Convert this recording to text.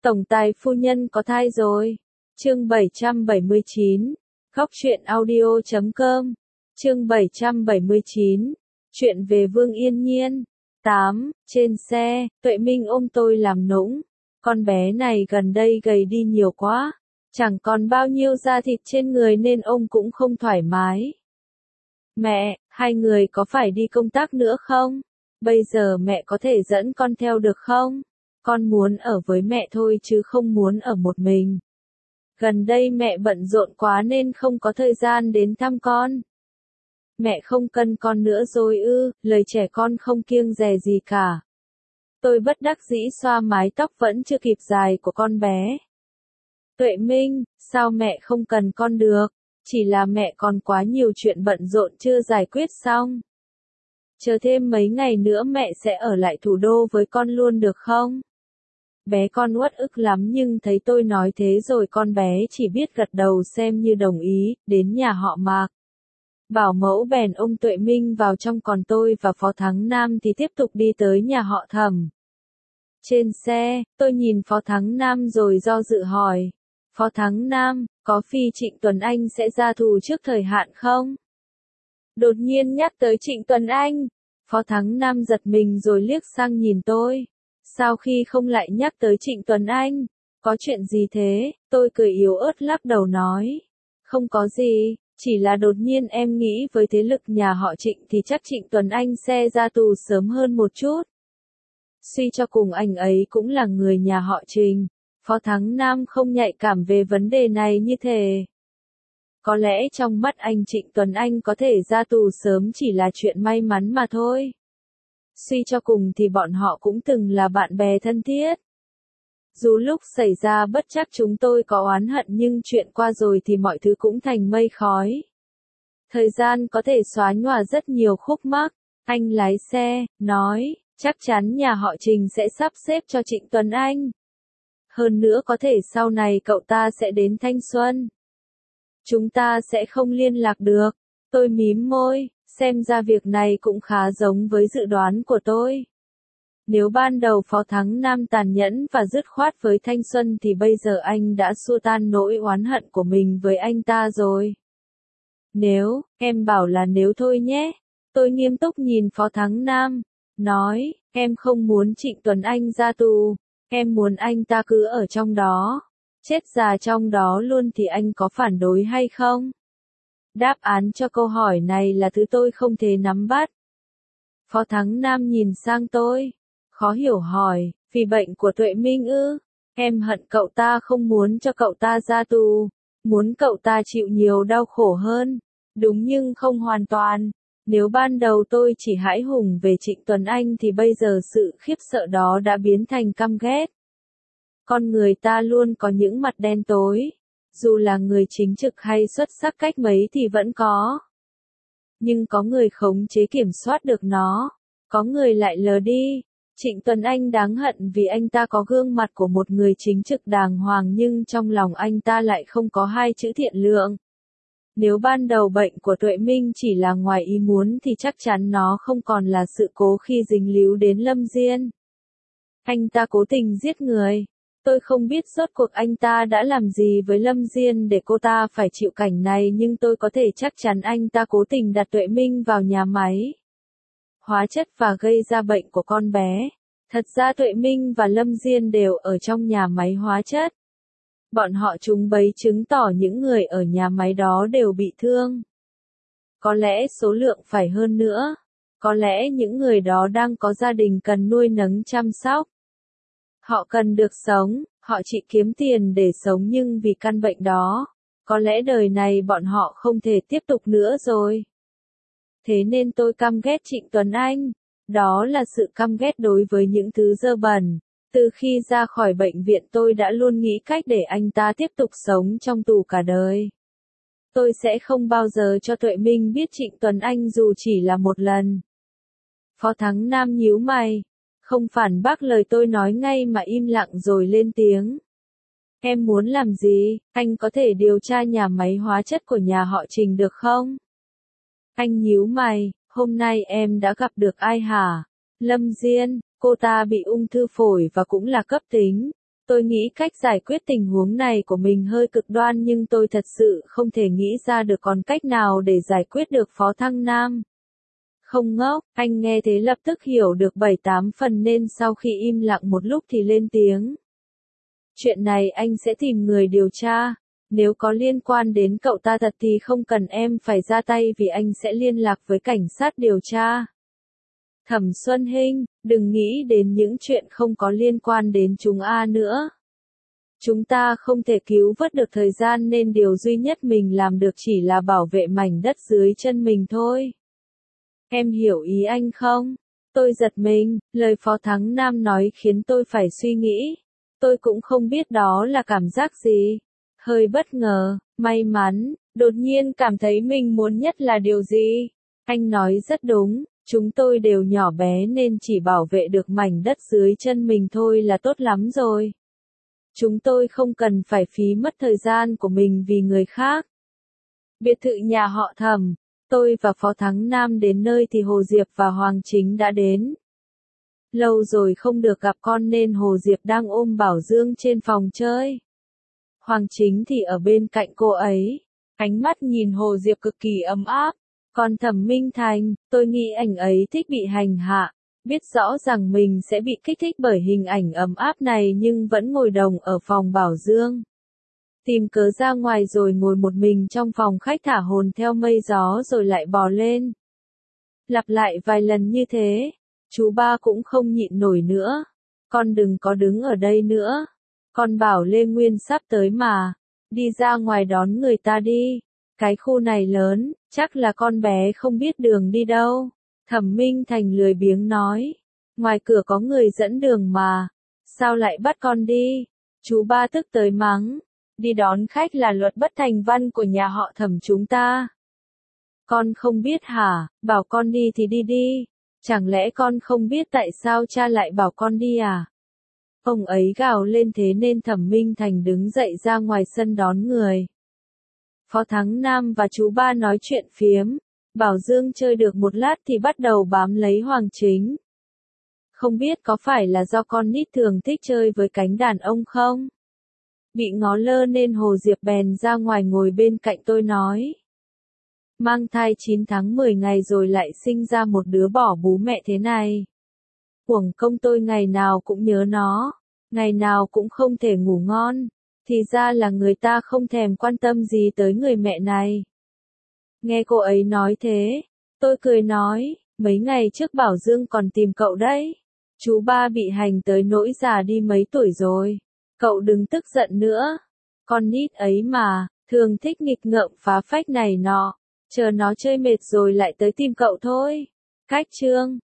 Tổng tài phu nhân có thai rồi. Chương 779. Góc truyện audio.com. Chương 779. Chuyện về Vương Yên Nhiên. 8. Trên xe, Tuệ Minh ôm tôi làm nũng. Con bé này gần đây gầy đi nhiều quá. Chẳng còn bao nhiêu da thịt trên người nên ông cũng không thoải mái. Mẹ, hai người có phải đi công tác nữa không? Bây giờ mẹ có thể dẫn con theo được không? Con muốn ở với mẹ thôi chứ không muốn ở một mình. Gần đây mẹ bận rộn quá nên không có thời gian đến thăm con. Mẹ không cần con nữa rồi ư? Lời trẻ con không kiêng dè gì cả. Tôi bất đắc dĩ xoa mái tóc vẫn chưa kịp dài của con bé. Tuệ Minh, sao mẹ không cần con được? Chỉ là mẹ còn quá nhiều chuyện bận rộn chưa giải quyết xong. Chờ thêm mấy ngày nữa mẹ sẽ ở lại thủ đô với con luôn được không? Bé con uất ức lắm nhưng thấy tôi nói thế rồi con bé chỉ biết gật đầu xem như đồng ý, đến nhà họ Mạc. Bảo mẫu bèn ôm Tuệ Minh vào trong còn tôi và Phó Thắng Nam thì tiếp tục đi tới nhà họ Thẩm. Trên xe, tôi nhìn Phó Thắng Nam rồi do dự hỏi. Phó Thắng Nam, có Phi Trịnh Tuấn Anh sẽ ra tù trước thời hạn không? Đột nhiên nhắc tới Trịnh Tuấn Anh, Phó Thắng Nam giật mình rồi liếc sang nhìn tôi. Sao khi không lại nhắc tới Trịnh Tuấn Anh? Có chuyện gì thế? Tôi cười yếu ớt lắc đầu nói. Không có gì, chỉ là đột nhiên em nghĩ với thế lực nhà họ Trịnh thì chắc Trịnh Tuấn Anh sẽ ra tù sớm hơn một chút. Suy cho cùng anh ấy cũng là người nhà họ Trình. Phó Thắng Nam không nhạy cảm về vấn đề này như thế. Có lẽ trong mắt anh Trịnh Tuấn Anh có thể ra tù sớm chỉ là chuyện may mắn mà thôi. Suy cho cùng thì bọn họ cũng từng là bạn bè thân thiết. Dù lúc xảy ra bất trắc chúng tôi có oán hận nhưng chuyện qua rồi thì mọi thứ cũng thành mây khói. Thời gian có thể xóa nhòa rất nhiều khúc mắc. Anh lái xe, nói, chắc chắn nhà họ Trình sẽ sắp xếp cho Trịnh Tuấn Anh. Hơn nữa có thể sau này cậu ta sẽ đến Thanh Xuân. Chúng ta sẽ không liên lạc được. Tôi mím môi, xem ra việc này cũng khá giống với dự đoán của tôi. Nếu ban đầu Phó Thắng Nam tàn nhẫn và dứt khoát với Thanh Xuân thì bây giờ anh đã xua tan nỗi oán hận của mình với anh ta rồi. Nếu, em bảo là nếu thôi nhé. Tôi nghiêm túc nhìn Phó Thắng Nam, nói, em không muốn Trịnh Tuấn Anh ra tù, em muốn anh ta cứ ở trong đó. Chết già trong đó luôn thì anh có phản đối hay không? Đáp án cho câu hỏi này là thứ tôi không thể nắm bắt. Phó Thắng Nam nhìn sang tôi, khó hiểu hỏi, vì bệnh của Tuệ Minh ư? Em hận cậu ta không muốn cho cậu ta ra tù, muốn cậu ta chịu nhiều đau khổ hơn. Đúng nhưng không hoàn toàn. Nếu ban đầu tôi chỉ hãi hùng về Trịnh Tuấn Anh thì bây giờ sự khiếp sợ đó đã biến thành căm ghét. Con người ta luôn có những mặt đen tối. Dù là người chính trực hay xuất sắc cách mấy thì vẫn có. Nhưng có người khống chế kiểm soát được nó. Có người lại lờ đi. Trịnh Tuấn Anh đáng hận vì anh ta có gương mặt của một người chính trực đàng hoàng nhưng trong lòng anh ta lại không có hai chữ thiện lượng. Nếu ban đầu bệnh của Tuệ Minh chỉ là ngoài ý muốn thì chắc chắn nó không còn là sự cố khi dính líu đến Lâm Diên. Anh ta cố tình giết người. Tôi không biết rốt cuộc anh ta đã làm gì với Lâm Diên để cô ta phải chịu cảnh này nhưng tôi có thể chắc chắn anh ta cố tình đặt Tuệ Minh vào nhà máy hóa chất và gây ra bệnh của con bé. Thật ra Tuệ Minh và Lâm Diên đều ở trong nhà máy hóa chất. Bọn họ trúng bẫy chứng tỏ những người ở nhà máy đó đều bị thương. Có lẽ số lượng phải hơn nữa. Có lẽ những người đó đang có gia đình cần nuôi nấng chăm sóc. Họ cần được sống, họ chỉ kiếm tiền để sống nhưng vì căn bệnh đó, có lẽ đời này bọn họ không thể tiếp tục nữa rồi. Thế nên tôi căm ghét Trịnh Tuấn Anh. Đó là sự căm ghét đối với những thứ dơ bẩn. Từ khi ra khỏi bệnh viện tôi đã luôn nghĩ cách để anh ta tiếp tục sống trong tù cả đời. Tôi sẽ không bao giờ cho Tuệ Minh biết Trịnh Tuấn Anh dù chỉ là một lần. Phó Thắng Nam nhíu mày. Không phản bác lời tôi nói ngay mà im lặng rồi lên tiếng. Em muốn làm gì? Anh có thể điều tra nhà máy hóa chất của nhà họ Trình được không? Anh nhíu mày, hôm nay em đã gặp được ai hả? Lâm Diên, cô ta bị ung thư phổi và cũng là cấp tính. Tôi nghĩ cách giải quyết tình huống này của mình hơi cực đoan nhưng tôi thật sự không thể nghĩ ra được còn cách nào để giải quyết được Phó Thăng Nam. Không ngốc, anh nghe thế lập tức hiểu được 7-8 phần nên sau khi im lặng một lúc thì lên tiếng. Chuyện này anh sẽ tìm người điều tra. Nếu có liên quan đến cậu ta thật thì không cần em phải ra tay vì anh sẽ liên lạc với cảnh sát điều tra. Thẩm Xuân Hinh, đừng nghĩ đến những chuyện không có liên quan đến chúng nữa. Chúng ta không thể cứu vớt được thời gian nên điều duy nhất mình làm được chỉ là bảo vệ mảnh đất dưới chân mình thôi. Em hiểu ý anh không? Tôi giật mình, lời Phó Thắng Nam nói khiến tôi phải suy nghĩ. Tôi cũng không biết đó là cảm giác gì. Hơi bất ngờ, may mắn, đột nhiên cảm thấy mình muốn nhất là điều gì. Anh nói rất đúng, chúng tôi đều nhỏ bé nên chỉ bảo vệ được mảnh đất dưới chân mình thôi là tốt lắm rồi. Chúng tôi không cần phải phí mất thời gian của mình vì người khác. Biệt thự nhà họ Thẩm, tôi và Phó Thắng Nam đến nơi thì Hồ Diệp và Hoàng Chính đã đến. Lâu rồi không được gặp con nên Hồ Diệp đang ôm Bảo Dương trên phòng chơi. Hoàng Chính thì ở bên cạnh cô ấy. Ánh mắt nhìn Hồ Diệp cực kỳ ấm áp. Còn Thẩm Minh Thành, tôi nghĩ anh ấy thích bị hành hạ. Biết rõ rằng mình sẽ bị kích thích bởi hình ảnh ấm áp này nhưng vẫn ngồi đồng ở phòng Bảo Dương. Tìm cớ ra ngoài rồi ngồi một mình trong phòng khách thả hồn theo mây gió rồi lại bò lên. Lặp lại vài lần như thế, chú ba cũng không nhịn nổi nữa. Con đừng có đứng ở đây nữa. Con bảo Lê Nguyên sắp tới mà. Đi ra ngoài đón người ta đi. Cái khu này lớn, chắc là con bé không biết đường đi đâu. Thẩm Minh Thành lười biếng nói. Ngoài cửa có người dẫn đường mà. Sao lại bắt con đi? Chú ba tức tới mắng. Đi đón khách là luật bất thành văn của nhà họ Thẩm chúng ta. Con không biết hả? Bảo con đi thì đi đi. Chẳng lẽ con không biết tại sao cha lại bảo con đi à? Ông ấy gào lên thế nên Thẩm Minh Thành đứng dậy ra ngoài sân đón người. Phó Thắng Nam và chú ba nói chuyện phiếm. Bảo Dương chơi được một lát thì bắt đầu bám lấy Hoàng Chính. Không biết có phải là do con nít thường thích chơi với cánh đàn ông không? Bị ngó lơ nên Hồ Diệp bèn ra ngoài ngồi bên cạnh tôi nói. Mang thai 9 tháng 10 ngày rồi lại sinh ra một đứa bỏ bú mẹ thế này. Uổng công tôi ngày nào cũng nhớ nó, ngày nào cũng không thể ngủ ngon, thì ra là người ta không thèm quan tâm gì tới người mẹ này. Nghe cô ấy nói thế, tôi cười nói, mấy ngày trước Bảo Dương còn tìm cậu đấy. Chú ba bị hành tới nỗi già đi mấy tuổi rồi. Cậu đừng tức giận nữa. Con nít ấy mà, thường thích nghịch ngợm phá phách này nọ. Chờ nó chơi mệt rồi lại tới tìm cậu thôi. Cách chương